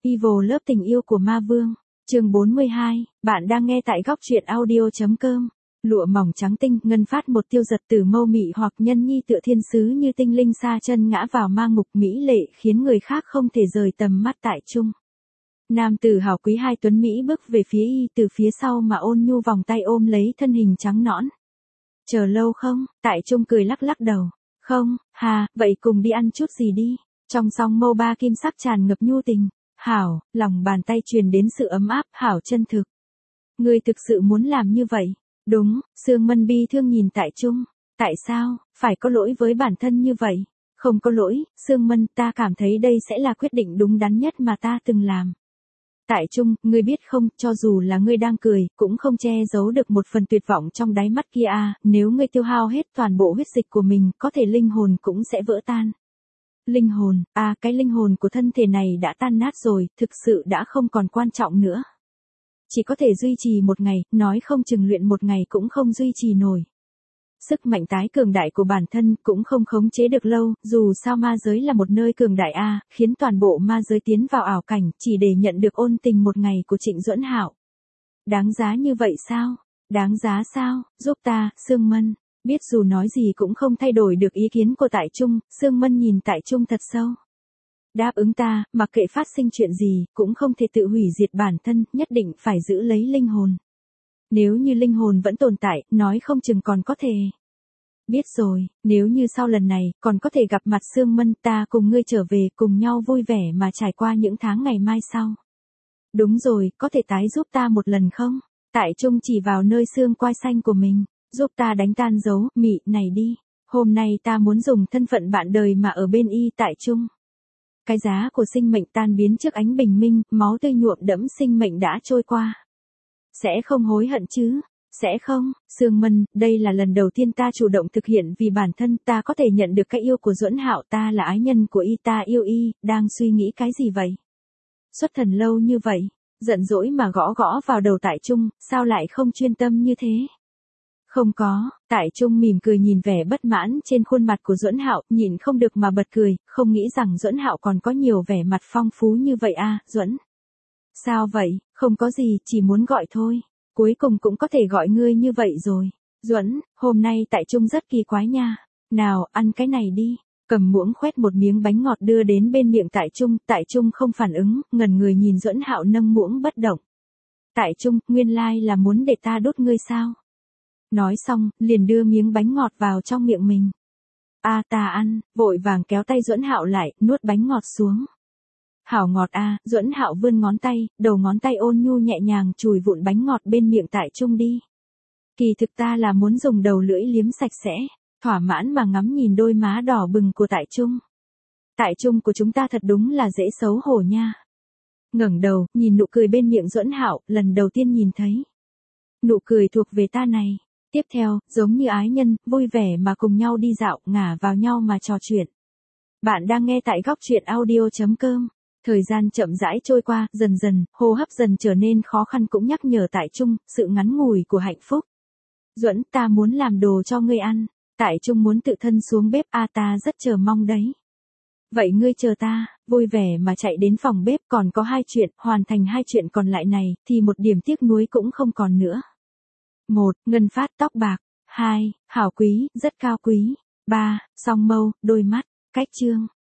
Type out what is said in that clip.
Evil lớp tình yêu của ma vương. Chương 42, bạn đang nghe tại góc truyện audio.com. Lụa mỏng trắng tinh, ngân phát một tiêu giật từ mâu mị hoặc nhân nhi tựa thiên sứ như tinh linh sa chân ngã vào ma ngục mỹ lệ khiến người khác không thể rời tầm mắt tại trung. Nam tử hào quý hai tuấn Mỹ bước về phía y từ phía sau mà ôn nhu vòng tay ôm lấy thân hình trắng nõn. Chờ lâu không? Tại trung cười lắc lắc đầu. Không, hà, vậy cùng đi ăn chút gì đi. Trong song mâu ba kim sắc tràn ngập nhu tình. Hảo, lòng bàn tay truyền đến sự ấm áp, Hảo chân thực. Ngươi thực sự muốn làm như vậy? Đúng, Sương Mân bi thương nhìn Tại Trung. Tại sao, phải có lỗi với bản thân như vậy? Không có lỗi, Sương Mân, ta cảm thấy đây sẽ là quyết định đúng đắn nhất mà ta từng làm. Tại Trung, ngươi biết không, cho dù là ngươi đang cười, cũng không che giấu được một phần tuyệt vọng trong đáy mắt kia à, nếu ngươi tiêu hao hết toàn bộ huyết dịch của mình, có thể linh hồn cũng sẽ vỡ tan. Linh hồn, cái linh hồn của thân thể này đã tan nát rồi, thực sự đã không còn quan trọng nữa. Chỉ có thể duy trì một ngày, nói không chừng luyện một ngày cũng không duy trì nổi. Sức mạnh tái cường đại của bản thân cũng không khống chế được lâu, dù sao ma giới là một nơi cường đại khiến toàn bộ ma giới tiến vào ảo cảnh, chỉ để nhận được ôn tình một ngày của Trịnh Duẫn Hạo. Đáng giá như vậy sao? Đáng giá sao? Giúp ta, Sương Mân. Biết dù nói gì cũng không thay đổi được ý kiến của Tại Trung, Sương Mân nhìn Tại Trung thật sâu. Đáp ứng ta, mặc kệ phát sinh chuyện gì, cũng không thể tự hủy diệt bản thân, nhất định phải giữ lấy linh hồn. Nếu như linh hồn vẫn tồn tại, nói không chừng còn có thể. Biết rồi, nếu như sau lần này, còn có thể gặp mặt Sương Mân, ta cùng ngươi trở về, cùng nhau vui vẻ mà trải qua những tháng ngày mai sau. Đúng rồi, có thể tái giúp ta một lần không? Tại Trung chỉ vào nơi xương quai xanh của mình. Giúp ta đánh tan dấu mị này đi. Hôm nay ta muốn dùng thân phận bạn đời mà ở bên y Tại Trung. Cái giá của sinh mệnh tan biến trước ánh bình minh, máu tươi nhuộm đẫm sinh mệnh đã trôi qua. Sẽ không hối hận chứ? Sẽ không, Sương Mân, đây là lần đầu tiên ta chủ động thực hiện vì bản thân ta có thể nhận được cái yêu của Duẫn Hạo, ta là ái nhân của y, ta yêu y, đang suy nghĩ cái gì vậy? Xuất thần lâu như vậy, giận dỗi mà gõ gõ vào đầu Tại Trung, sao lại không chuyên tâm như thế? Không có, Tại Trung mỉm cười nhìn vẻ bất mãn trên khuôn mặt của Duẫn Hạo, nhìn không được mà bật cười, không nghĩ rằng Duẫn Hạo còn có nhiều vẻ mặt phong phú như vậy Duẫn. Sao vậy, không có gì, chỉ muốn gọi thôi, cuối cùng cũng có thể gọi ngươi như vậy rồi. Duẫn, hôm nay Tại Trung rất kỳ quái nha, nào, ăn cái này đi, cầm muỗng khoét một miếng bánh ngọt đưa đến bên miệng Tại Trung không phản ứng, ngẩn người nhìn Duẫn Hạo nâng muỗng bất động. Tại Trung, nguyên lai là muốn để ta đốt ngươi sao? Nói xong, liền đưa miếng bánh ngọt vào trong miệng mình. Ta ăn, vội vàng kéo tay Duẫn Hạo lại, nuốt bánh ngọt xuống. Hảo ngọt Duẫn Hạo vươn ngón tay, đầu ngón tay ôn nhu nhẹ nhàng chùi vụn bánh ngọt bên miệng Tại Trung đi. Kỳ thực ta là muốn dùng đầu lưỡi liếm sạch sẽ, thỏa mãn mà ngắm nhìn đôi má đỏ bừng của Tại Trung. Tại Trung của chúng ta thật đúng là dễ xấu hổ nha. Ngẩng đầu, nhìn nụ cười bên miệng Duẫn Hạo, lần đầu tiên nhìn thấy. Nụ cười thuộc về ta này. Tiếp theo, giống như ái nhân, vui vẻ mà cùng nhau đi dạo, ngả vào nhau mà trò chuyện. Bạn đang nghe tại góc truyện audio.com. Thời gian chậm rãi trôi qua, dần dần, hô hấp dần trở nên khó khăn cũng nhắc nhở Tại Trung, sự ngắn ngủi của hạnh phúc. Duẫn, ta muốn làm đồ cho ngươi ăn. Tại Trung muốn tự thân xuống bếp, ta rất chờ mong đấy. Vậy ngươi chờ ta, vui vẻ mà chạy đến phòng bếp, còn có 2 chuyện, hoàn thành 2 chuyện còn lại này, thì một điểm tiếc nuối cũng không còn nữa. 1. Ngân phát tóc bạc. 2. Hảo quý, rất cao quý. 3. Song mâu, đôi mắt. Cách chương.